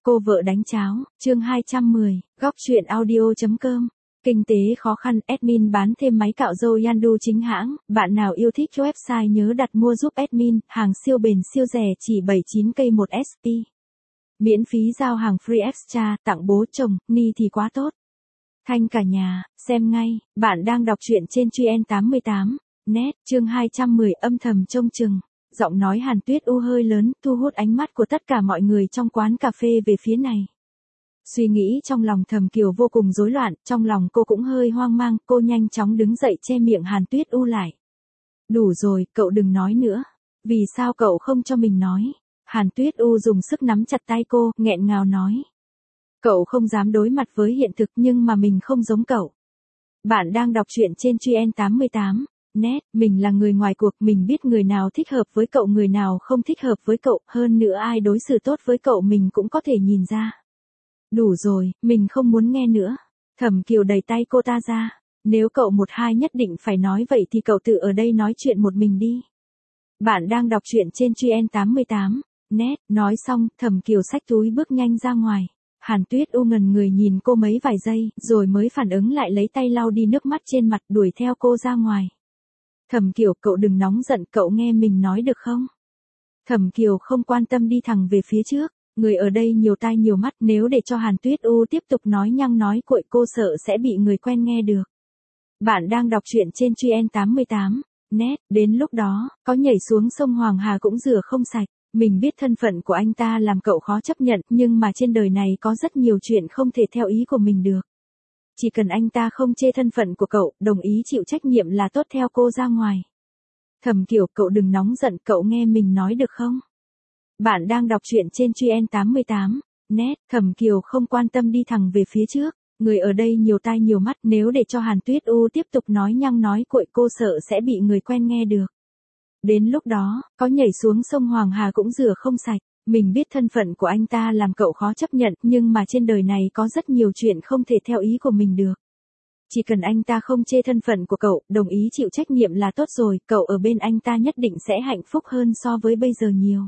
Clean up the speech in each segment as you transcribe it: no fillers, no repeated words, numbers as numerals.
Cô vợ đánh cháo, chương 210, góc truyện audio.com. Kinh tế khó khăn, admin bán thêm máy cạo râu Yandu chính hãng, bạn nào yêu thích website nhớ đặt mua giúp admin, hàng siêu bền siêu rẻ chỉ 79k một SP. Miễn phí giao hàng free extra, tặng bố chồng, ni thì quá tốt. Thanh cả nhà, xem ngay, bạn đang đọc truyện trên Truyện88, net, chương 210 âm thầm trông chừng. Giọng nói Hàn Tuyết U hơi lớn, thu hút ánh mắt của tất cả mọi người trong quán cà phê về phía này. Suy nghĩ trong lòng Thẩm Kiều vô cùng rối loạn, trong lòng cô cũng hơi hoang mang, cô nhanh chóng đứng dậy che miệng Hàn Tuyết U lại. Đủ rồi, cậu đừng nói nữa. Vì sao cậu không cho mình nói? Hàn Tuyết U dùng sức nắm chặt tay cô, nghẹn ngào nói. Cậu không dám đối mặt với hiện thực nhưng mà mình không giống cậu. Bạn đang đọc truyện trên Truyện88. Nét, mình là người ngoài cuộc, mình biết người nào thích hợp với cậu, người nào không thích hợp với cậu, hơn nữa ai đối xử tốt với cậu mình cũng có thể nhìn ra. Đủ rồi, mình không muốn nghe nữa. Thẩm Kiều đẩy tay cô ta ra. Nếu cậu một hai nhất định phải nói vậy thì cậu tự ở đây nói chuyện một mình đi. Bạn đang đọc truyện trên Truyện88. Nét, nói xong, Thẩm Kiều xách túi bước nhanh ra ngoài. Hàn Tuyết U ngần người nhìn cô mấy vài giây, rồi mới phản ứng lại lấy tay lau đi nước mắt trên mặt đuổi theo cô ra ngoài. Thẩm Kiều, cậu đừng nóng giận, cậu nghe mình nói được không? Thẩm Kiều không quan tâm đi thẳng về phía trước, người ở đây nhiều tai nhiều mắt, nếu để cho Hàn Tuyết U tiếp tục nói nhăng nói cuội cô sợ sẽ bị người quen nghe được. Bạn đang đọc truyện trên Truyện88, net, đến lúc đó, có nhảy xuống sông Hoàng Hà cũng rửa không sạch, mình biết thân phận của anh ta làm cậu khó chấp nhận, nhưng mà trên đời này có rất nhiều chuyện không thể theo ý của mình được. Chỉ cần anh ta không chê thân phận của cậu, đồng ý chịu trách nhiệm là tốt, theo cô ra ngoài. Thẩm Kiều, cậu đừng nóng giận, cậu nghe mình nói được không? Bạn đang đọc truyện trên Truyện88, net, Thẩm Kiều không quan tâm đi thẳng về phía trước, người ở đây nhiều tai nhiều mắt, nếu để cho Hàn Tuyết U tiếp tục nói nhăng nói cuội cô sợ sẽ bị người quen nghe được. Đến lúc đó, có nhảy xuống sông Hoàng Hà cũng rửa không sạch. Mình biết thân phận của anh ta làm cậu khó chấp nhận, nhưng mà trên đời này có rất nhiều chuyện không thể theo ý của mình được. Chỉ cần anh ta không chê thân phận của cậu, đồng ý chịu trách nhiệm là tốt rồi, cậu ở bên anh ta nhất định sẽ hạnh phúc hơn so với bây giờ nhiều.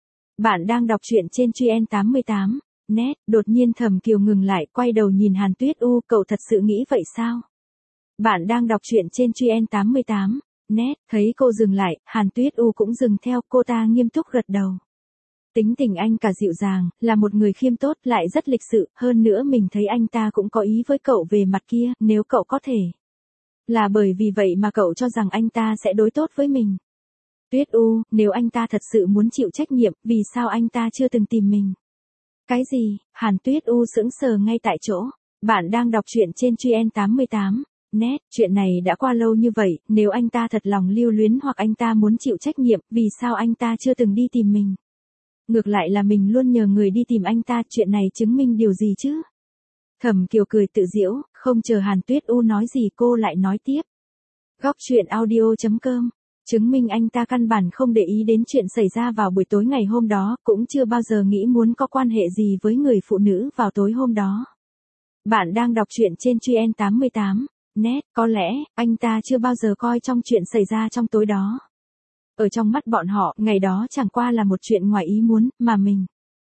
Bạn đang đọc truyện trên Truyện88, net, đột nhiên Thẩm Kiều ngừng lại, quay đầu nhìn Hàn Tuyết U, cậu thật sự nghĩ vậy sao? Bạn đang đọc truyện trên Truyện88, net, thấy cô dừng lại, Hàn Tuyết U cũng dừng theo, cô ta nghiêm túc gật đầu. Tính tình anh cả dịu dàng, là một người khiêm tốt, lại rất lịch sự, hơn nữa mình thấy anh ta cũng có ý với cậu về mặt kia, nếu cậu có thể. Là bởi vì vậy mà cậu cho rằng anh ta sẽ đối tốt với mình. Tuyết U, nếu anh ta thật sự muốn chịu trách nhiệm, vì sao anh ta chưa từng tìm mình? Cái gì? Hàn Tuyết U sững sờ ngay tại chỗ. Bạn đang đọc truyện trên Truyện88, net, chuyện này đã qua lâu như vậy, nếu anh ta thật lòng lưu luyến hoặc anh ta muốn chịu trách nhiệm, vì sao anh ta chưa từng đi tìm mình? Ngược lại là mình luôn nhờ người đi tìm anh ta, chuyện này chứng minh điều gì chứ? Thẩm Kiều cười tự giễu, không chờ Hàn Tuyết U nói gì cô lại nói tiếp. Góc truyện audio.com, chứng minh anh ta căn bản không để ý đến chuyện xảy ra vào buổi tối ngày hôm đó, cũng chưa bao giờ nghĩ muốn có quan hệ gì với người phụ nữ vào tối hôm đó. Bạn đang đọc truyện trên Truyện88, net, có lẽ, anh ta chưa bao giờ coi trong chuyện xảy ra trong tối đó. Ở trong mắt bọn họ, ngày đó chẳng qua là một chuyện ngoài ý muốn, mà mình.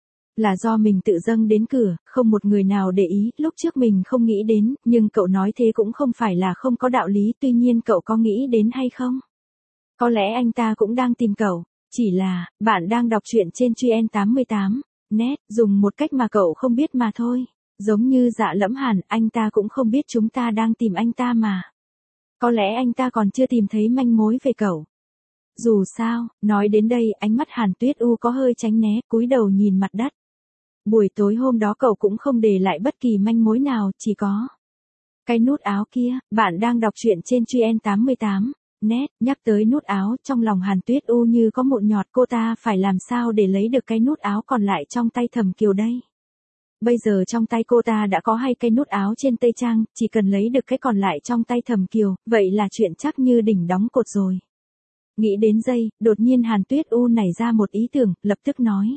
Là do mình tự dâng đến cửa, không một người nào để ý, lúc trước mình không nghĩ đến, nhưng cậu nói thế cũng không phải là không có đạo lý, tuy nhiên cậu có nghĩ đến hay không? Có lẽ anh ta cũng đang tìm cậu, chỉ là, bạn đang đọc truyện trên Truyện88, net, dùng một cách mà cậu không biết mà thôi. Giống như Dạ Lẫm Hàn, anh ta cũng không biết chúng ta đang tìm anh ta mà. Có lẽ anh ta còn chưa tìm thấy manh mối về cậu. Dù sao, nói đến đây, ánh mắt Hàn Tuyết U có hơi tránh né, cúi đầu nhìn mặt đất. Buổi tối hôm đó cậu cũng không để lại bất kỳ manh mối nào, chỉ có cái nút áo kia. Bạn đang đọc truyện trên Truyện88, net, nhắc tới nút áo, trong lòng Hàn Tuyết U như có mụn nhọt, cô ta phải làm sao để lấy được cái nút áo còn lại trong tay Thẩm Kiều đây? Bây giờ trong tay cô ta đã có 2 cây nút áo trên tây trang, chỉ cần lấy được cái còn lại trong tay Thẩm Kiều, vậy là chuyện chắc như đỉnh đóng cột rồi. Nghĩ đến giây, đột nhiên Hàn Tuyết U nảy ra một ý tưởng, lập tức nói.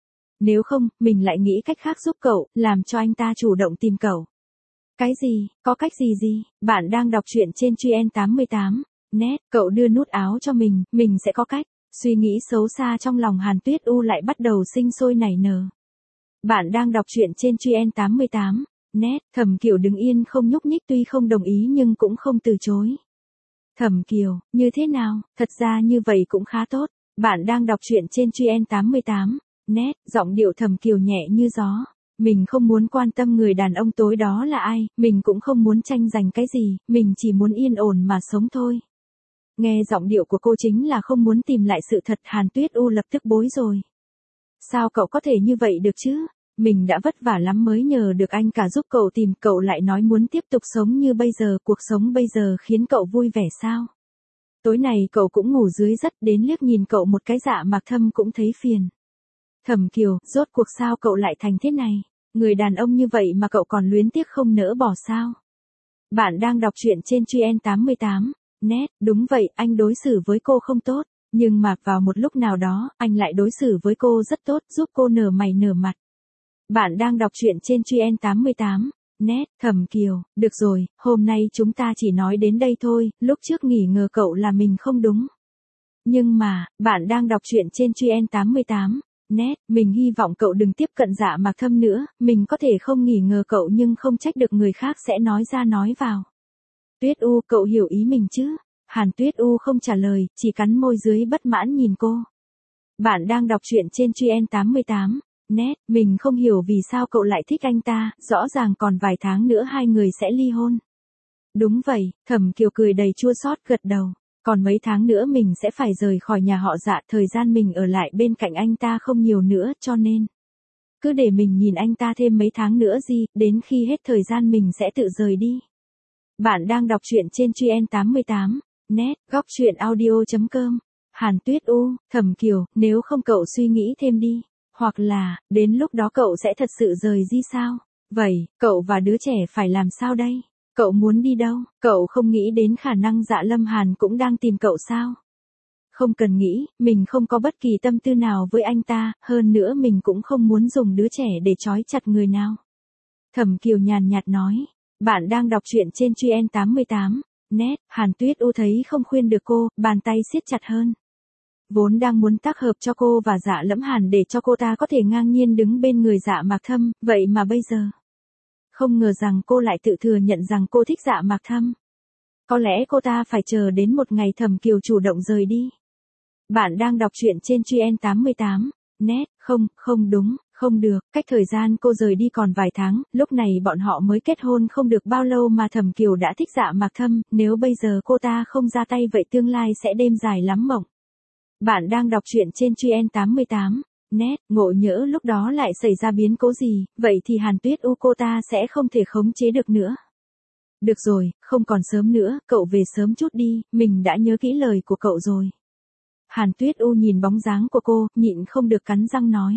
Nếu không, mình lại nghĩ cách khác giúp cậu, làm cho anh ta chủ động tìm cậu. Cái gì? Có cách gì? Bạn đang đọc truyện trên Truyện88, net, cậu đưa nút áo cho mình sẽ có cách. Suy nghĩ xấu xa trong lòng Hàn Tuyết U lại bắt đầu sinh sôi nảy nở. Bạn đang đọc truyện trên Truyện 88. Net, Thẩm Kiều đứng yên không nhúc nhích tuy không đồng ý nhưng cũng không từ chối. Thẩm Kiều, như thế nào, thật ra như vậy cũng khá tốt. Bạn đang đọc truyện trên Truyện 88. Net, giọng điệu Thẩm Kiều nhẹ như gió. Mình không muốn quan tâm người đàn ông tối đó là ai, mình cũng không muốn tranh giành cái gì, mình chỉ muốn yên ổn mà sống thôi. Nghe giọng điệu của cô chính là không muốn tìm lại sự thật. Hàn Tuyết U lập tức bối rồi. Sao cậu có thể như vậy được chứ? Mình đã vất vả lắm mới nhờ được anh cả giúp cậu tìm, cậu lại nói muốn tiếp tục sống như bây giờ, cuộc sống bây giờ khiến cậu vui vẻ sao? Tối này cậu cũng ngủ dưới đất, đến liếc nhìn cậu một cái Dạ Mạc Thâm cũng thấy phiền. Thẩm Kiều, rốt cuộc sao cậu lại thành thế này? Người đàn ông như vậy mà cậu còn luyến tiếc không nỡ bỏ sao? Bạn đang đọc truyện trên Truyện 88. Net, đúng vậy, anh đối xử với cô không tốt. Nhưng mà vào một lúc nào đó, anh lại đối xử với cô rất tốt, giúp cô nở mày nở mặt. Bạn đang đọc truyện trên Truyện 88. Net, Thẩm Kiều, được rồi, hôm nay chúng ta chỉ nói đến đây thôi, lúc trước nghi ngờ cậu là mình không đúng. Nhưng mà, bạn đang đọc truyện trên Truyện 88. Net, mình hy vọng cậu đừng tiếp cận Dạ Mạc Thâm nữa, mình có thể không nghi ngờ cậu nhưng không trách được người khác sẽ nói ra nói vào. Tuyết U, cậu hiểu ý mình chứ? Hàn Tuyết U không trả lời, chỉ cắn môi dưới bất mãn nhìn cô. Bạn đang đọc truyện trên Truyện 88. Net, mình không hiểu vì sao cậu lại thích anh ta, rõ ràng còn vài tháng nữa hai người sẽ ly hôn. Đúng vậy, Thẩm Kiều cười đầy chua xót gật đầu. Còn mấy tháng nữa mình sẽ phải rời khỏi nhà họ Dạ, thời gian mình ở lại bên cạnh anh ta không nhiều nữa cho nên. Cứ để mình nhìn anh ta thêm mấy tháng nữa gì, đến khi hết thời gian mình sẽ tự rời đi. Bạn đang đọc truyện trên Truyện 88. Net, góc truyện audio.com. Hàn Tuyết U, Thẩm Kiều, nếu không cậu suy nghĩ thêm đi. Hoặc là, đến lúc đó cậu sẽ thật sự rời đi sao? Vậy, cậu và đứa trẻ phải làm sao đây? Cậu muốn đi đâu? Cậu không nghĩ đến khả năng Dạ Lâm Hàn cũng đang tìm cậu sao? Không cần nghĩ, mình không có bất kỳ tâm tư nào với anh ta, hơn nữa mình cũng không muốn dùng đứa trẻ để trói chặt người nào. Thẩm Kiều nhàn nhạt nói. Bạn đang đọc truyện trên Truyện 88. Net, Hàn Tuyết U thấy không khuyên được cô, bàn tay siết chặt hơn. Vốn đang muốn tác hợp cho cô và Dạ Lẫm Hàn để cho cô ta có thể ngang nhiên đứng bên người Dạ Mạc Thâm, vậy mà bây giờ. Không ngờ rằng cô lại tự thừa nhận rằng cô thích Dạ Mạc Thâm. Có lẽ cô ta phải chờ đến một ngày Thẩm Kiều chủ động rời đi. Bạn đang đọc truyện trên Truyện 88. Net, không đúng, không được, cách thời gian cô rời đi còn vài tháng, lúc này bọn họ mới kết hôn không được bao lâu mà Thẩm Kiều đã thích Dạ Mạc Thâm, nếu bây giờ cô ta không ra tay vậy tương lai sẽ đêm dài lắm mộng. Bạn đang đọc truyện trên Truyện 88. Net, ngộ nhỡ lúc đó lại xảy ra biến cố gì, vậy thì Hàn Tuyết U cô ta sẽ không thể khống chế được nữa. Được rồi, không còn sớm nữa, cậu về sớm chút đi, mình đã nhớ kỹ lời của cậu rồi. Hàn Tuyết U nhìn bóng dáng của cô, nhịn không được cắn răng nói.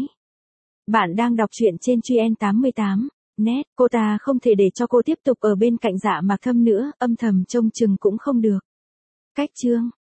Bạn đang đọc truyện trên Truyện 88. Net, cô ta không thể để cho cô tiếp tục ở bên cạnh Dạ Mạc Thâm nữa, âm thầm trông chừng cũng không được. Cách chương